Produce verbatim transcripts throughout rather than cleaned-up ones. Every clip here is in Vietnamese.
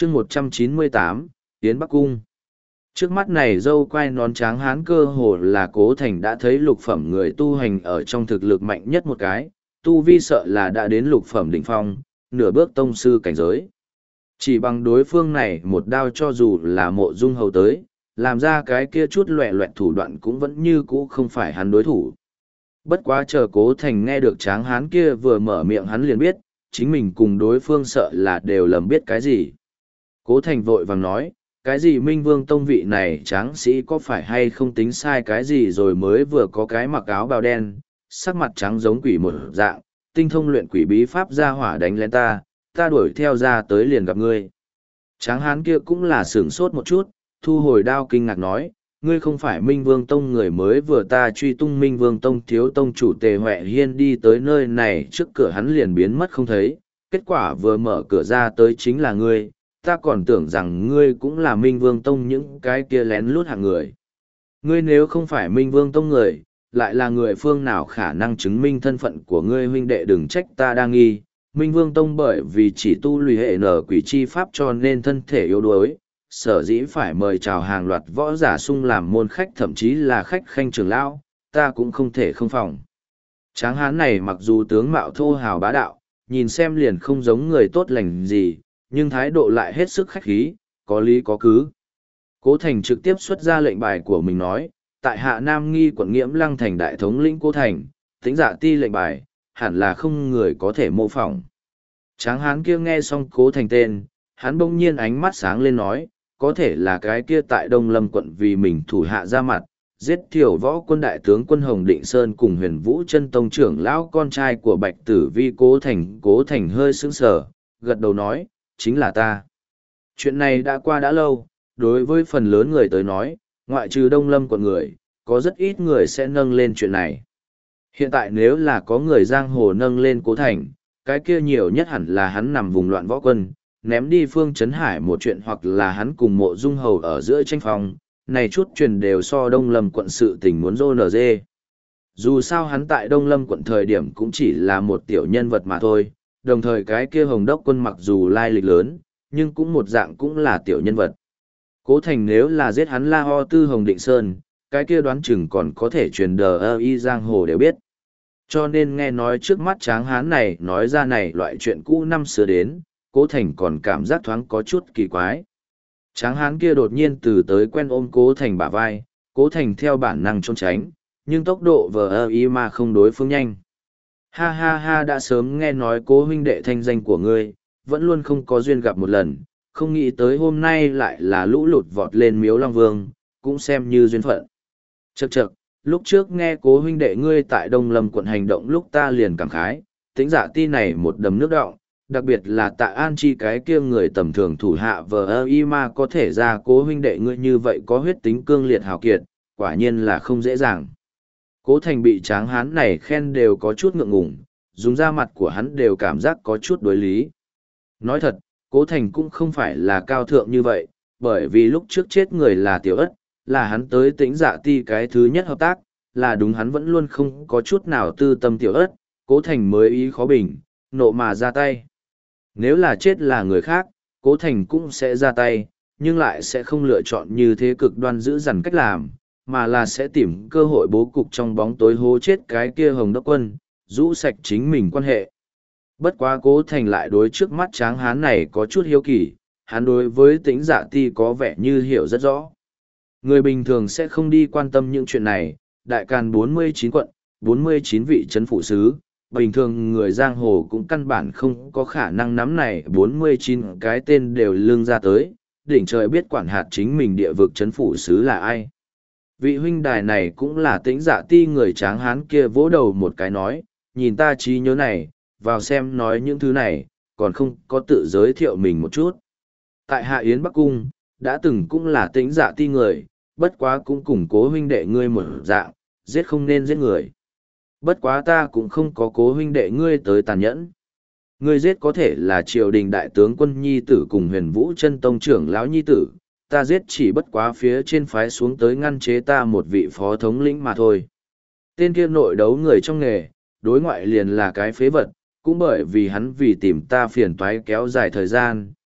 chương một trăm chín mươi tám, Yến Bắc Cung. Trước mắt này dâu quai nón tráng hán cơ hồ là Cố Thành đã thấy lục phẩm người tu hành ở trong thực lực mạnh nhất một cái, tu vi sợ là đã đến lục phẩm đỉnh phong, nửa bước tông sư cảnh giới. Chỉ bằng đối phương này một đao cho dù là Mộ Dung Hầu tới, làm ra cái kia chút loẹ loẹt thủ đoạn cũng vẫn như cũ không phải hắn đối thủ. Bất quá chờ Cố Thành nghe được tráng hán kia vừa mở miệng hắn liền biết, chính mình cùng đối phương sợ là đều lầm biết cái gì. Cố Thành vội vàng nói, cái gì Minh Vương Tông vị này tráng sĩ có phải hay không tính sai cái gì rồi mới vừa có cái mặc áo bào đen, sắc mặt trắng giống quỷ một dạng, tinh thông luyện quỷ bí pháp ra hỏa đánh lên ta, ta đuổi theo ra tới liền gặp ngươi. Tráng hán kia cũng là sửng sốt một chút, thu hồi đao kinh ngạc nói, ngươi không phải Minh Vương Tông người mới vừa ta truy tung Minh Vương Tông thiếu tông chủ Tề Huệ Hiên đi tới nơi này trước cửa hắn liền biến mất không thấy, kết quả vừa mở cửa ra tới chính là ngươi, ta còn tưởng rằng ngươi cũng là Minh Vương Tông những cái kia lén lút hạng người. Ngươi nếu không phải Minh Vương Tông người, lại là người phương nào khả năng chứng minh thân phận của ngươi huynh đệ đừng trách ta đang nghi. Minh Vương Tông bởi vì chỉ tu lùi hệ nở quỷ chi pháp cho nên thân thể yếu đuối, sở dĩ phải mời chào hàng loạt võ giả sung làm môn khách thậm chí là khách khanh trưởng lão, ta cũng không thể không phòng. Tráng hán này mặc dù tướng mạo thô hào bá đạo, nhìn xem liền không giống người tốt lành gì, nhưng thái độ lại hết sức khách khí, có lý có cứ. Cố Thành trực tiếp xuất ra lệnh bài của mình nói, tại Hạ Nam Nghi quận Nghiễm Lăng thành đại thống lĩnh Cố Thành, tính dạ ti lệnh bài, hẳn là không người có thể mô phỏng. Tráng hán kia nghe xong Cố Thành tên, hắn bỗng nhiên ánh mắt sáng lên nói, có thể là cái kia tại Đông Lâm quận vì mình thủ hạ ra mặt, giết thiểu võ quân đại tướng quân Hồng Định Sơn cùng huyền vũ chân tông trưởng lão con trai của Bạch Tử Vi. Cố Thành. Cố Thành hơi sững sờ, gật đầu nói, chính là ta. Chuyện này đã qua đã lâu, đối với phần lớn người tới nói, ngoại trừ Đông Lâm quận người, có rất ít người sẽ nâng lên chuyện này. Hiện tại nếu là có người giang hồ nâng lên Cố Thành, cái kia nhiều nhất hẳn là hắn nằm vùng loạn võ quân, ném đi Phương Trấn Hải một chuyện hoặc là hắn cùng Mộ Dung Hầu ở giữa tranh phòng, này chút truyền đều so Đông Lâm quận sự tình muốn rô nở dê. Dù sao hắn tại Đông Lâm quận thời điểm cũng chỉ là một tiểu nhân vật mà thôi, đồng thời cái kia Hồng Đốc quân mặc dù lai lịch lớn, nhưng cũng một dạng cũng là tiểu nhân vật. Cố Thành nếu là giết hắn La Ho Tư Hồng Định Sơn, cái kia đoán chừng còn có thể truyền đờ ơ y giang hồ đều biết. Cho nên nghe nói trước mắt tráng hán này nói ra này loại chuyện cũ năm xưa đến, Cố Thành còn cảm giác thoáng có chút kỳ quái. Tráng hán kia đột nhiên từ tới quen ôm Cố Thành bả vai, Cố Thành theo bản năng trốn tránh, nhưng tốc độ vờ ơ y mà không đối phương nhanh. Ha ha ha, đã sớm nghe nói Cố huynh đệ thanh danh của ngươi, vẫn luôn không có duyên gặp một lần, không nghĩ tới hôm nay lại là lũ lụt vọt lên Miếu Long Vương, cũng xem như duyên phận. Chậc chậc, lúc trước nghe Cố huynh đệ ngươi tại Đông Lâm quận hành động lúc ta liền cảm khái, tính dạ ti này một đầm nước đọng, đặc biệt là tạ an chi cái kia người tầm thường thủ hạ vờ ơ y mà có thể ra Cố huynh đệ ngươi như vậy có huyết tính cương liệt hào kiệt, quả nhiên là không dễ dàng. Cố Thành bị tráng hán này khen đều có chút ngượng ngùng, dùng da mặt của hắn đều cảm giác có chút đối lý. Nói thật, Cố Thành cũng không phải là cao thượng như vậy, bởi vì lúc trước chết người là Tiểu Ất, là hắn tới Tĩnh Dạ Ti cái thứ nhất hợp tác, là đúng hắn vẫn luôn không có chút nào tư tâm Tiểu Ất, Cố Thành mới ý khó bình, nộ mà ra tay. Nếu là chết là người khác, Cố Thành cũng sẽ ra tay, nhưng lại sẽ không lựa chọn như thế cực đoan giữ dằn cách làm, mà là sẽ tìm cơ hội bố cục trong bóng tối hố chết cái kia Hồng Đốc quân, rũ sạch chính mình quan hệ. Bất quá Cố Thành lại đối trước mắt tráng hán này có chút hiếu kỳ, hắn đối với Tĩnh Dạ Ti có vẻ như hiểu rất rõ. Người bình thường sẽ không đi quan tâm những chuyện này, đại càn bốn mươi chín quận, bốn mươi chín vị trấn phụ sứ, bình thường người giang hồ cũng căn bản không có khả năng nắm này bốn mươi chín cái tên đều lưng ra tới, đỉnh trời biết quản hạt chính mình địa vực trấn phụ sứ là ai. Vị huynh đài này cũng là Tĩnh Dạ Ti người tráng hán kia vỗ đầu một cái nói, nhìn ta trí nhớ này, vào xem nói những thứ này, còn không có tự giới thiệu mình một chút. Tại Hạ Yến Bắc Cung, đã từng cũng là Tĩnh Dạ Ti người, bất quá cũng cùng Cố huynh đệ ngươi một dạng, giết không nên giết người. Bất quá ta cũng không có Cố huynh đệ ngươi tới tàn nhẫn. Ngươi giết có thể là triều đình đại tướng quân nhi tử cùng huyền vũ chân tông trưởng lão nhi tử, ta giết chỉ bất quá phía trên phái xuống tới ngăn chế ta một vị phó thống lĩnh mà thôi. Tên kia nội đấu người trong nghề, đối ngoại liền là cái phế vật, cũng bởi vì hắn vì tìm ta phiền toái kéo dài thời gian,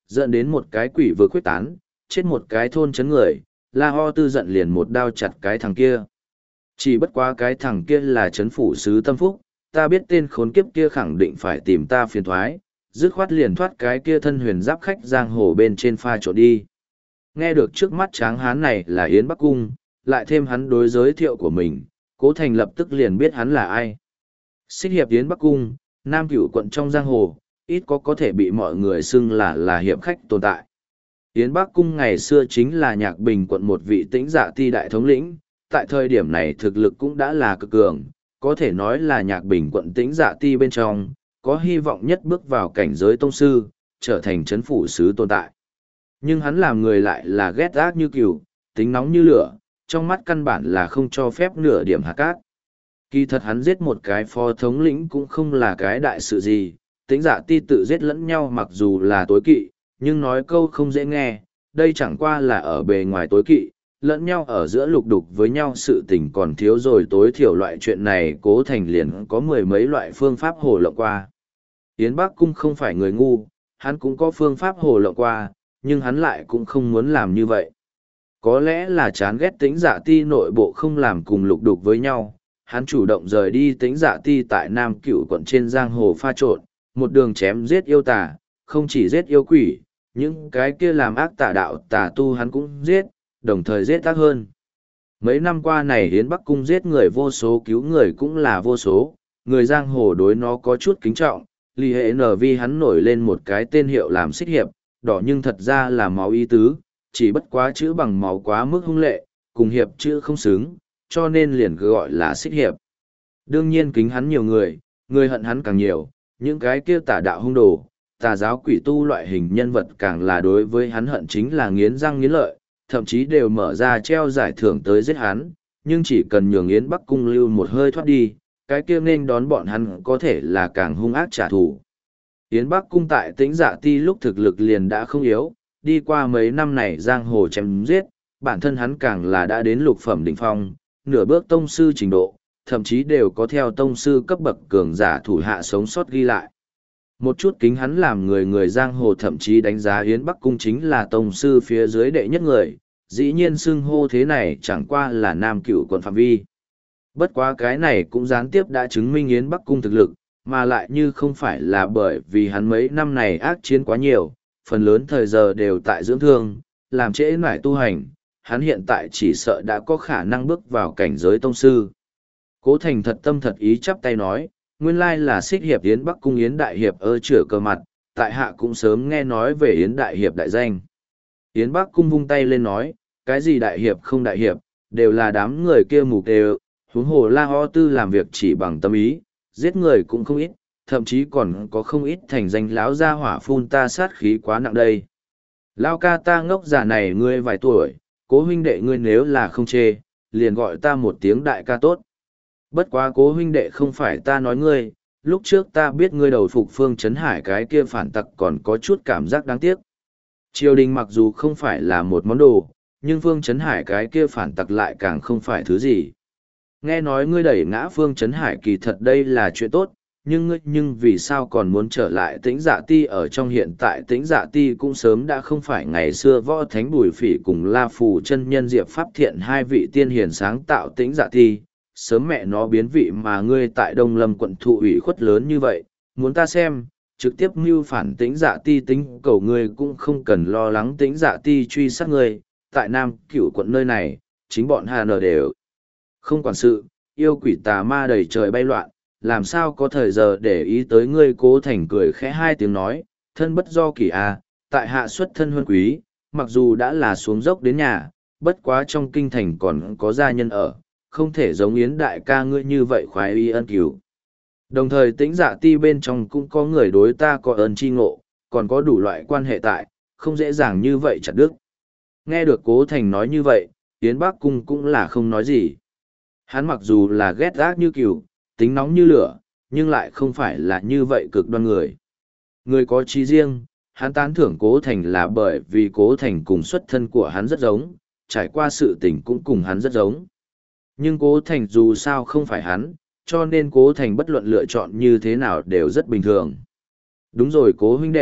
dẫn đến một cái quỷ vừa quyết tán, chết một cái thôn chấn người, La Ho Tư giận liền một đao chặt cái thằng kia. Chỉ bất quá cái thằng kia là chấn phủ sứ Tâm Phúc, ta biết tên khốn kiếp kia khẳng định phải tìm ta phiền thoái, dứt khoát liền thoát cái kia thân huyền giáp khách giang hồ bên trên pha trộn đi. Nghe được trước mắt tráng hán này là Yến Bắc Cung, lại thêm hắn đối giới thiệu của mình, Cố Thành lập tức liền biết hắn là ai. Xích hiệp Yến Bắc Cung, Nam Cửu quận trong giang hồ, ít có có thể bị mọi người xưng là là hiệp khách tồn tại. Yến Bắc Cung ngày xưa chính là Nhạc Bình quận một vị tĩnh dạ ti đại thống lĩnh, tại thời điểm này thực lực cũng đã là cực cường, có thể nói là Nhạc Bình quận tĩnh dạ ti bên trong, có hy vọng nhất bước vào cảnh giới tông sư, trở thành chấn phủ sứ tồn tại. Nhưng hắn làm người lại là ghét ác như cừu, tính nóng như lửa, trong mắt căn bản là không cho phép nửa điểm hạt cát. Kỳ thật hắn giết một cái phó thống lĩnh cũng không là cái đại sự gì, tĩnh dạ ti tự giết lẫn nhau mặc dù là tối kỵ, nhưng nói câu không dễ nghe, đây chẳng qua là ở bề ngoài tối kỵ, lẫn nhau ở giữa lục đục với nhau sự tình còn thiếu rồi tối thiểu loại chuyện này Cố Thành liền có mười mấy loại phương pháp hồ lộng qua. Yến Bắc Cung không phải người ngu, hắn cũng có phương pháp hồ lộng qua, nhưng hắn lại cũng không muốn làm như vậy. Có lẽ là chán ghét tĩnh dạ ti nội bộ không làm cùng lục đục với nhau, hắn chủ động rời đi tĩnh dạ ti tại Nam Cửu quận trên giang hồ pha trộn, một đường chém giết yêu tà, không chỉ giết yêu quỷ, những cái kia làm ác tà đạo tà tu hắn cũng giết, đồng thời giết ác hơn. Mấy năm qua này Yến Bắc Cung giết người vô số, cứu người cũng là vô số, người giang hồ đối nó có chút kính trọng, lì hệ nở vi hắn nổi lên một cái tên hiệu làm xích hiệp, đỏ nhưng thật ra là máu ý tứ, chỉ bất quá chữ bằng máu quá mức hung lệ, cùng hiệp chữ không xứng, cho nên liền cứ gọi là xích hiệp. Đương nhiên kính hắn nhiều người, người hận hắn càng nhiều, những cái kia tà đạo hung đồ, tà giáo quỷ tu loại hình nhân vật càng là đối với hắn hận chính là nghiến răng nghiến lợi, thậm chí đều mở ra treo giải thưởng tới giết hắn, nhưng chỉ cần nhường Yến Bắc Cung lưu một hơi thoát đi, cái kia nên đón bọn hắn có thể là càng hung ác trả thù. Yến Bắc Cung tại tĩnh dạ ti lúc thực lực liền đã không yếu, đi qua mấy năm này giang hồ chém giết, bản thân hắn càng là đã đến lục phẩm đỉnh phong, nửa bước tông sư trình độ, thậm chí đều có theo tông sư cấp bậc cường giả thủ hạ sống sót ghi lại. Một chút kính hắn làm người người giang hồ thậm chí đánh giá Yến Bắc Cung chính là tông sư phía dưới đệ nhất người, dĩ nhiên xưng hô thế này chẳng qua là Nam Cửu quận phạm vi. Bất quá cái này cũng gián tiếp đã chứng minh Yến Bắc Cung thực lực, mà lại như không phải là bởi vì hắn mấy năm này ác chiến quá nhiều, phần lớn thời giờ đều tại dưỡng thương, làm trễ nải tu hành, hắn hiện tại chỉ sợ đã có khả năng bước vào cảnh giới tông sư. Cố Thành thật tâm thật ý chắp tay nói, nguyên lai là xích hiệp Yến Bắc Cung Yến Đại Hiệp ơ chửa cơ mặt, tại hạ cũng sớm nghe nói về Yến Đại Hiệp đại danh. Yến Bắc Cung vung tay lên nói, cái gì Đại Hiệp không Đại Hiệp, đều là đám người kia mù đều, huống hồ La Ho Tư làm việc chỉ bằng tâm ý, giết người cũng không ít, thậm chí còn có không ít thành danh lão gia hỏa phun ta sát khí quá nặng đây. Lao ca ta ngốc già này ngươi vài tuổi, Cố huynh đệ ngươi nếu là không chê, liền gọi ta một tiếng đại ca tốt. Bất quá Cố huynh đệ không phải ta nói ngươi, lúc trước ta biết ngươi đầu phục Phương Trấn Hải cái kia phản tặc còn có chút cảm giác đáng tiếc. Triều đình mặc dù không phải là một món đồ, nhưng Phương Trấn Hải cái kia phản tặc lại càng không phải thứ gì. Nghe nói ngươi đẩy ngã Phương Trấn Hải kỳ thật đây là chuyện tốt, nhưng ngươi nhưng vì sao còn muốn trở lại Tĩnh Dạ Ti? Ở trong hiện tại Tĩnh Dạ Ti cũng sớm đã không phải ngày xưa Võ Thánh Bùi Phỉ cùng La Phù chân nhân Diệp Pháp Thiện hai vị tiên hiền sáng tạo Tĩnh Dạ Ti, sớm mẹ nó biến vị mà ngươi tại Đông Lâm quận thụ ủy khuất lớn như vậy, muốn ta xem, trực tiếp mưu phản Tĩnh Dạ Ti tính cầu ngươi cũng không cần lo lắng Tĩnh Dạ Ti truy sát ngươi, tại Nam Cửu quận nơi này, chính bọn Hà Nở đều không quản sự, yêu quỷ tà ma đầy trời bay loạn, làm sao có thời giờ để ý tới ngươi. Cố Thành cười khẽ hai tiếng nói, thân bất do kỳ à, tại hạ xuất thân huân quý, mặc dù đã là xuống dốc đến nhà, bất quá trong kinh thành còn có gia nhân ở, không thể giống Yến đại ca ngươi như vậy khoái y ân cứu. Đồng thời Tĩnh Dạ Ti bên trong cũng có người đối ta có ơn chi ngộ, còn có đủ loại quan hệ tại, không dễ dàng như vậy chặt đứt. Nghe được Cố Thành nói như vậy, Yến Bắc Cung cũng là không nói gì. Hắn mặc dù là ghét ác như cừu, tính nóng như lửa, nhưng lại không phải là như vậy cực đoan người. Người có trí riêng, hắn tán thưởng Cố Thành là bởi vì Cố Thành cùng xuất thân của hắn rất giống, trải qua sự tình cũng cùng hắn rất giống. Nhưng Cố Thành dù sao không phải hắn, cho nên Cố Thành bất luận lựa chọn như thế nào đều rất bình thường. Đúng rồi Cố huynh đệ,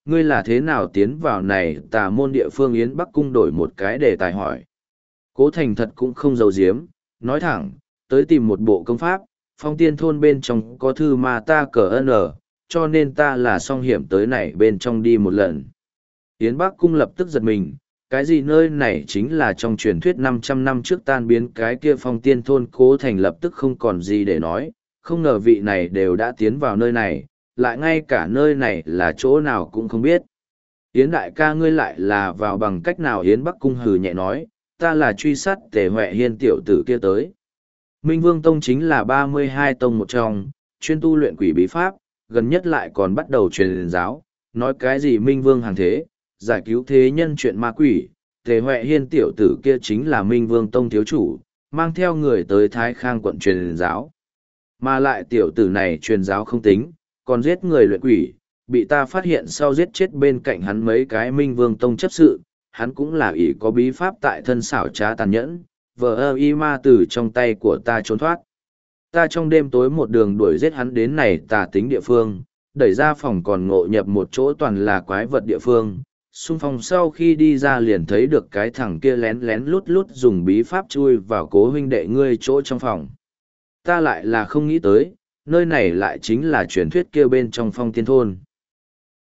Ngươi là thế nào tiến vào này tà môn địa phương? Yến Bắc Cung đổi một cái đề tài hỏi. Cố Thành thật cũng không giấu giếm, nói thẳng, tới tìm một bộ công pháp, phong tiên thôn bên trong có thư mà ta cờ ân ở, cho nên ta là song hiểm tới này bên trong đi một lần. Yến Bắc Cung lập tức giật mình, cái gì nơi này chính là trong truyền thuyết năm trăm năm trước tan biến cái kia phong tiên thôn. Cố Thành lập tức không còn gì để nói, không ngờ vị này đều đã tiến vào nơi này, lại ngay cả nơi này là chỗ nào cũng không biết. Yến đại ca ngươi lại là vào bằng cách nào? Yến Bắc Cung hừ nhẹ nói, ta là truy sát Tề Huệ Hiên tiểu tử kia tới. Minh Vương Tông chính là ba mươi hai tông một trong, chuyên tu luyện quỷ bí pháp, gần nhất lại còn bắt đầu truyền giáo, nói cái gì Minh Vương hàng thế, giải cứu thế nhân chuyện ma quỷ. Tề Huệ Hiên tiểu tử kia chính là Minh Vương Tông thiếu chủ, mang theo người tới Thái Khang quận truyền giáo. Mà lại tiểu tử này truyền giáo không tính, còn giết người luyện quỷ, bị ta phát hiện sau giết chết bên cạnh hắn mấy cái Minh Vương Tông chấp sự. Hắn cũng là ỷ có bí pháp tại thân xảo trá tàn nhẫn, vờ ơ y ma từ trong tay của ta trốn thoát. Ta trong đêm tối một đường đuổi giết hắn đến này tà tính địa phương, đẩy ra phòng còn ngộ nhập một chỗ toàn là quái vật địa phương. Xung phong sau khi đi ra liền thấy được cái thằng kia lén lén lút lút dùng bí pháp chui vào Cố huynh đệ ngươi chỗ trong phòng. Ta lại là không nghĩ tới, nơi này lại chính là truyền thuyết kia bên trong phong tiên thôn.